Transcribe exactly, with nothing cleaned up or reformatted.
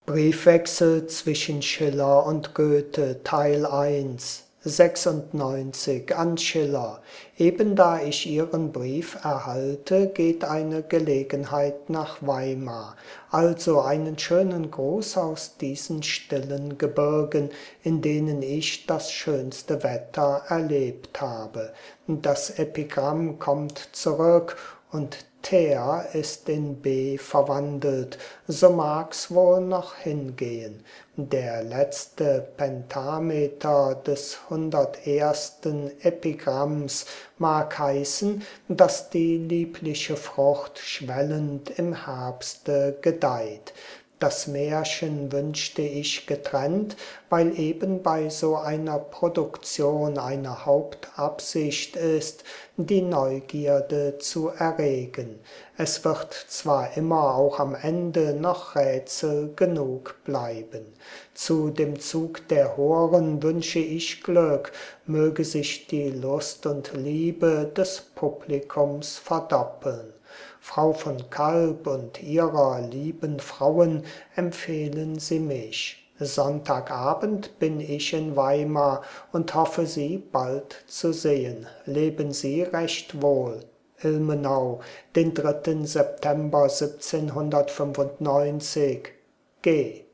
Briefwechsel zwischen Schiller und Goethe, Teil eins, sechsundneunzig an Schiller. Eben da ich Ihren Brief erhalte, geht eine Gelegenheit nach Weimar. Also einen schönen Gruß aus diesen stillen Gebirgen, in denen ich das schönste Wetter erlebt habe. Das Epigramm kommt zurück und Ter ist in B verwandelt, so mag's wohl noch hingehen. Der letzte Pentameter des hundertersten Epigramms mag heißen, dass die liebliche Frucht schwellend im Herbste gedeiht. Das Märchen wünschte ich getrennt, weil eben bei so einer Produktion eine Hauptabsicht ist, die Neugierde zu erregen. Es wird zwar immer auch am Ende noch Rätsel genug bleiben. Zu dem Zug der Horen wünsche ich Glück, möge sich die Lust und Liebe des Publikums verdoppeln. Frau von Kalb und ihrer lieben Frauen empfehlen Sie mich. Sonntagabend bin ich in Weimar und hoffe, Sie bald zu sehen. Leben Sie recht wohl. Ilmenau, den dritten September siebzehnhundertfünfundneunzig. G